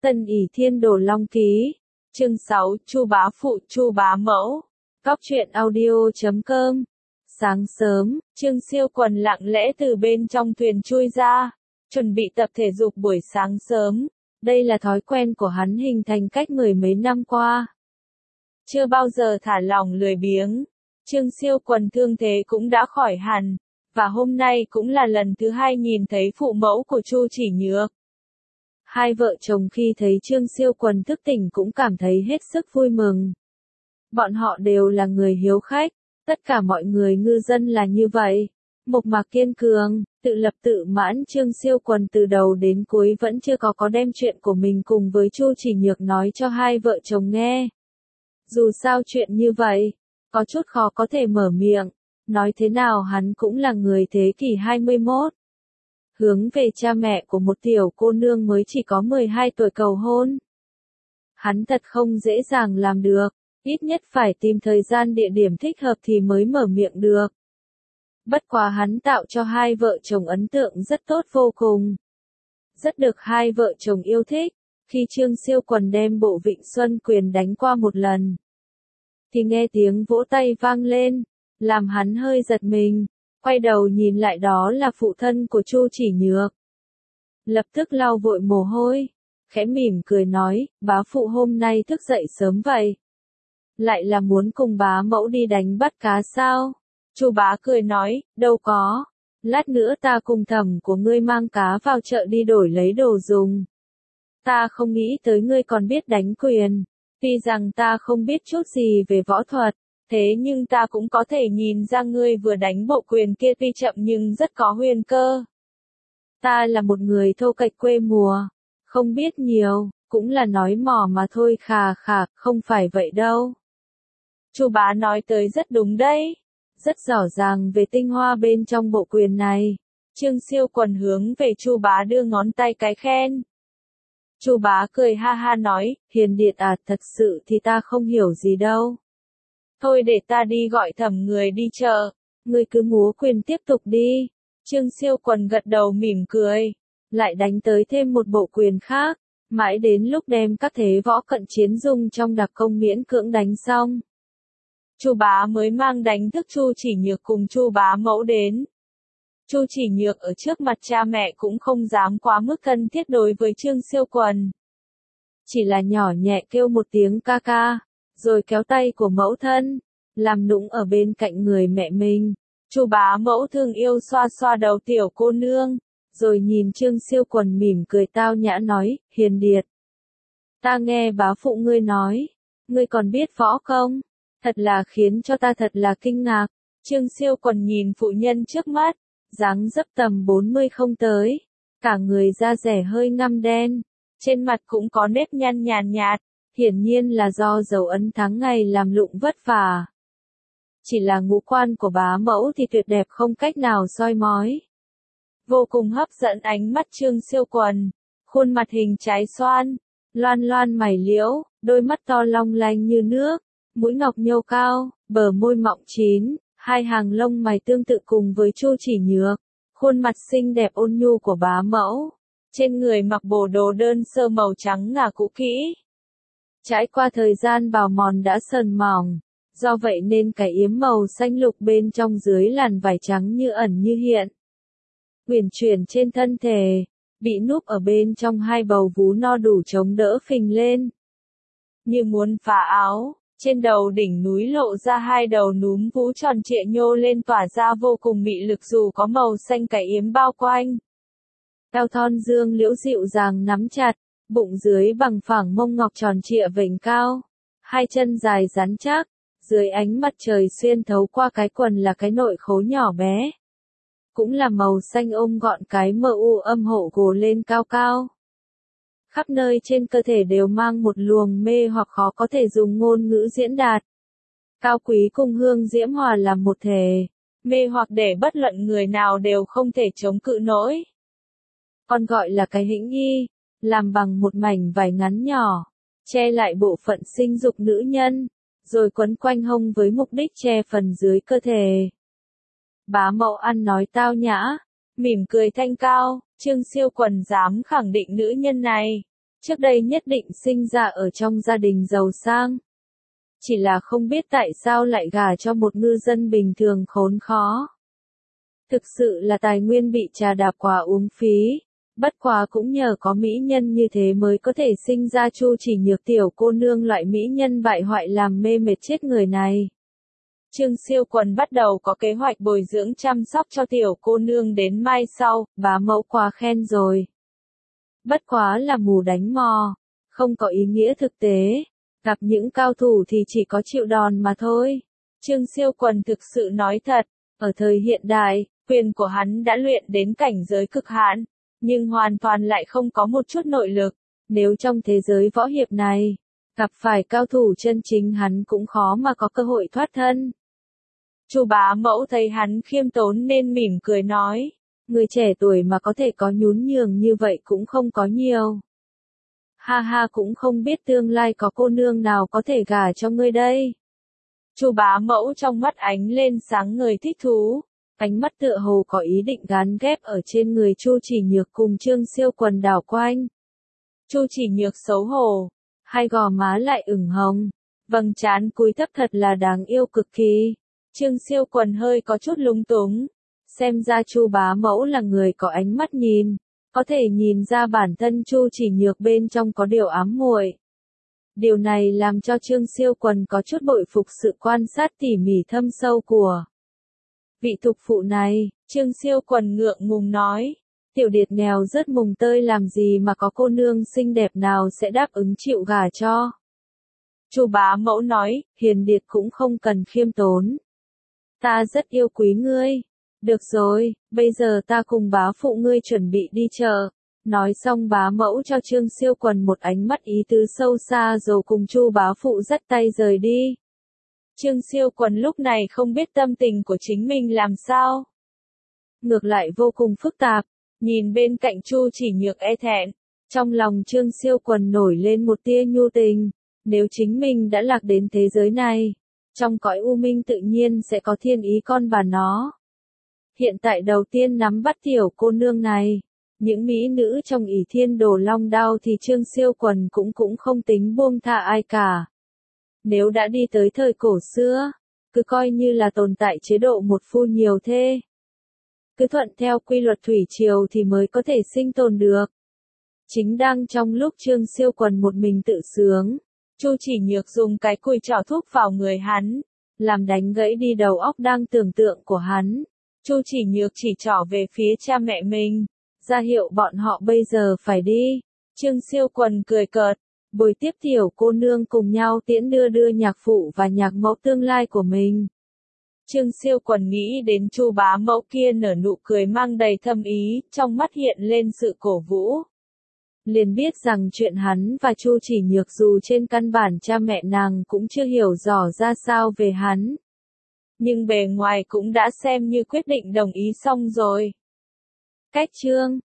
Tân Ỷ Thiên Đồ Long Ký, chương 6, Chu Bá Phụ Chu Bá Mẫu, Cóc truyện audio.com. Sáng sớm, Trương Siêu Quần lặng lẽ từ bên trong thuyền chui ra, chuẩn bị tập thể dục buổi sáng sớm. Đây là thói quen của hắn hình thành cách mười mấy năm qua. Chưa bao giờ thả lỏng lười biếng. Trương Siêu Quần thương thế cũng đã khỏi hẳn, và hôm nay cũng là lần thứ hai nhìn thấy phụ mẫu của Chu Chỉ Nhược. Hai vợ chồng khi thấy Trương Siêu Quần thức tỉnh cũng cảm thấy hết sức vui mừng. Bọn họ đều là người hiếu khách, tất cả mọi người ngư dân là như vậy. Mộc mạc kiên cường, tự lập tự mãn. Trương Siêu Quần từ đầu đến cuối vẫn chưa có đem chuyện của mình cùng với Chu Chỉ Nhược nói cho hai vợ chồng nghe. Dù sao chuyện như vậy, có chút khó có thể mở miệng, nói thế nào hắn cũng là người thế kỷ 21. Hướng về cha mẹ của một tiểu cô nương mới chỉ có 12 tuổi cầu hôn. Hắn thật không dễ dàng làm được, ít nhất phải tìm thời gian địa điểm thích hợp thì mới mở miệng được. Bất quá hắn tạo cho hai vợ chồng ấn tượng rất tốt vô cùng. Rất được hai vợ chồng yêu thích. Khi Trương Siêu Quần đem bộ Vịnh Xuân Quyền đánh qua một lần, thì nghe tiếng vỗ tay vang lên, làm hắn hơi giật mình. Quay đầu nhìn lại đó là phụ thân của Chu Chỉ Nhược. Lập tức lau vội mồ hôi, khẽ mỉm cười nói, bá phụ hôm nay thức dậy sớm vậy. Lại là muốn cùng bá mẫu đi đánh bắt cá sao? Chu bá cười nói, đâu có, lát nữa ta cùng thẩm của ngươi mang cá vào chợ đi đổi lấy đồ dùng. Ta không nghĩ tới ngươi còn biết đánh quyền, tuy rằng ta không biết chút gì về võ thuật. Thế nhưng ta cũng có thể nhìn ra ngươi vừa đánh bộ quyền kia tuy chậm nhưng rất có huyền cơ. Ta là một người thô kệch quê mùa, không biết nhiều, cũng là nói mỏ mà thôi. Khà khà, không phải vậy đâu. Chu bá nói tới rất đúng đấy, rất rõ ràng về tinh hoa bên trong bộ quyền này. Trương Siêu Quần hướng về Chu bá đưa ngón tay cái khen. Chu bá cười ha ha nói, Hiền Điệt à, thật sự thì ta không hiểu gì đâu. Thôi để ta đi gọi thẩm người đi chợ, ngươi cứ múa quyền tiếp tục đi. Trương Siêu Quần gật đầu mỉm cười, lại đánh tới thêm một bộ quyền khác, mãi đến lúc đem các thế võ cận chiến dùng trong đặc công miễn cưỡng đánh xong. Chu bá mới mang đánh thức Chu Chỉ Nhược cùng Chu bá mẫu đến. Chu Chỉ Nhược ở trước mặt cha mẹ cũng không dám quá mức thân thiết đối với Trương Siêu Quần. Chỉ là nhỏ nhẹ kêu một tiếng ca ca, rồi kéo tay của mẫu thân, làm nũng ở bên cạnh người mẹ mình. Chu bá mẫu thương yêu xoa xoa đầu tiểu cô nương, rồi nhìn Trương Siêu Quần mỉm cười tao nhã nói, Hiền Điệt. Ta nghe bá phụ ngươi nói, ngươi còn biết võ không? Thật là khiến cho ta thật là kinh ngạc. Trương Siêu Quần nhìn phụ nhân trước mắt, dáng dấp tầm 40 không tới, cả người da dẻ hơi ngăm đen, trên mặt cũng có nếp nhăn nhàn nhạt. Hiển nhiên là do dấu ấn tháng ngày làm lụng vất vả. Chỉ là ngũ quan của bá mẫu thì tuyệt đẹp không cách nào soi mói. Vô cùng hấp dẫn ánh mắt Trương Siêu Quần. Khuôn mặt hình trái xoan, loan loan mày liễu, đôi mắt to long lanh như nước, mũi ngọc nhô cao, bờ môi mọng chín, hai hàng lông mày tương tự cùng với Chu Chỉ Nhược. Khuôn mặt xinh đẹp ôn nhu của bá mẫu. Trên người mặc bộ đồ đơn sơ màu trắng ngà cũ kỹ. Trải qua thời gian bào mòn đã sần mỏng, do vậy nên cái yếm màu xanh lục bên trong dưới làn vải trắng như ẩn như hiện. Uyển chuyển trên thân thể, bị núp ở bên trong hai bầu vú no đủ chống đỡ phình lên. Như muốn phá áo, trên đầu đỉnh núi lộ ra hai đầu núm vú tròn trịa nhô lên tỏa ra vô cùng mị lực dù có màu xanh cái yếm bao quanh. Eo thon dương liễu dịu dàng nắm chặt. Bụng dưới bằng phẳng mông ngọc tròn trịa vểnh cao, hai chân dài rắn chắc, dưới ánh mặt trời xuyên thấu qua cái quần là cái nội khố nhỏ bé. Cũng là màu xanh ôm gọn cái mờ u âm hộ gồ lên cao cao. Khắp nơi trên cơ thể đều mang một luồng mê hoặc khó có thể dùng ngôn ngữ diễn đạt. Cao quý cùng hương diễm hòa làm một thể, mê hoặc để bất luận người nào đều không thể chống cự nổi. Còn gọi là cái hĩnh y. Làm bằng một mảnh vải ngắn nhỏ, che lại bộ phận sinh dục nữ nhân, rồi quấn quanh hông với mục đích che phần dưới cơ thể. Bá mẫu ăn nói tao nhã, mỉm cười thanh cao, Trương Siêu Quần dám khẳng định nữ nhân này, Trước đây nhất định sinh ra ở trong gia đình giàu sang. Chỉ là không biết tại sao lại gả cho một ngư dân bình thường khốn khó. Thực sự là tài nguyên bị trà đạp quả uống phí. Bất quá cũng nhờ có mỹ nhân như thế mới có thể sinh ra Chu Chỉ Nhược tiểu cô nương loại mỹ nhân bại hoại làm mê mệt chết người này. Trương Siêu Quần bắt đầu có kế hoạch bồi dưỡng chăm sóc cho tiểu cô nương đến mai sau, bá mẫu quá khen rồi. Bất quá là mù đánh mò, không có ý nghĩa thực tế, gặp những cao thủ thì chỉ có chịu đòn mà thôi. Trương Siêu Quần thực sự nói thật, ở thời hiện đại, quyền của hắn đã luyện đến cảnh giới cực hạn, nhưng hoàn toàn lại không có một chút nội lực, nếu trong thế giới võ hiệp này, gặp phải cao thủ chân chính hắn cũng khó mà có cơ hội thoát thân. Chu bá mẫu thấy hắn khiêm tốn nên mỉm cười nói, người trẻ tuổi mà có thể có nhún nhường như vậy cũng không có nhiều. Ha ha, cũng không biết tương lai có cô nương nào có thể gả cho ngươi đây. Chu bá mẫu trong mắt ánh lên sáng ngời thích thú, ánh mắt tựa hồ có ý định gán ghép ở trên người Chu Chỉ Nhược cùng Trương Siêu Quần đảo quanh. Chu Chỉ Nhược xấu hổ, hai gò má lại ửng hồng, vầng trán cúi thấp thật là đáng yêu cực kỳ. Trương Siêu Quần hơi có chút lung túng, xem ra Chu bá mẫu là người có ánh mắt nhìn, có thể nhìn ra bản thân Chu Chỉ Nhược bên trong có điều ám muội. Điều này làm cho Trương Siêu Quần có chút bội phục sự quan sát tỉ mỉ thâm sâu của vị thục phụ này. Trương Siêu Quần ngượng ngùng nói, tiểu điệt nghèo rất mùng tơi làm gì mà có cô nương xinh đẹp nào sẽ đáp ứng chịu gả cho. Chu bá mẫu nói, hiền điệt cũng không cần khiêm tốn. Ta rất yêu quý ngươi. Được rồi, bây giờ ta cùng bá phụ ngươi chuẩn bị đi chợ. Nói xong bá mẫu cho Trương Siêu Quần một ánh mắt ý tứ sâu xa rồi cùng Chu bá phụ dắt tay rời đi. Trương Siêu Quần lúc này không biết tâm tình của chính mình làm sao. Ngược lại vô cùng phức tạp, nhìn bên cạnh Chu Chỉ Nhược e thẹn, trong lòng Trương Siêu Quần nổi lên một tia nhu tình, nếu chính mình đã lạc đến thế giới này, trong cõi u minh tự nhiên sẽ có thiên ý con bà nó. Hiện tại đầu tiên nắm bắt tiểu cô nương này, những mỹ nữ trong ỷ thiên đồ long đao thì Trương Siêu Quần cũng không tính buông tha ai cả. Nếu đã đi tới thời cổ xưa, cứ coi như là tồn tại chế độ một phu nhiều thê. Cứ thuận theo quy luật thủy triều thì mới có thể sinh tồn được. Chính đang trong lúc Trương Siêu Quần một mình tự sướng, Chu Chỉ Nhược dùng cái cùi trỏ thuốc vào người hắn, làm đánh gãy đi đầu óc đang tưởng tượng của hắn. Chu Chỉ Nhược chỉ trỏ về phía cha mẹ mình, ra hiệu bọn họ bây giờ phải đi. Trương Siêu Quần cười cợt, bồi tiếp tiểu cô nương cùng nhau tiễn đưa nhạc phụ và nhạc mẫu tương lai của mình. Trương Siêu Quần nghĩ đến Chu bá mẫu kia nở nụ cười mang đầy thâm ý, trong mắt hiện lên sự cổ vũ. Liền biết rằng chuyện hắn và Chu Chỉ Nhược dù trên căn bản cha mẹ nàng cũng chưa hiểu rõ ra sao về hắn. Nhưng bề ngoài cũng đã xem như quyết định đồng ý xong rồi. Cách chương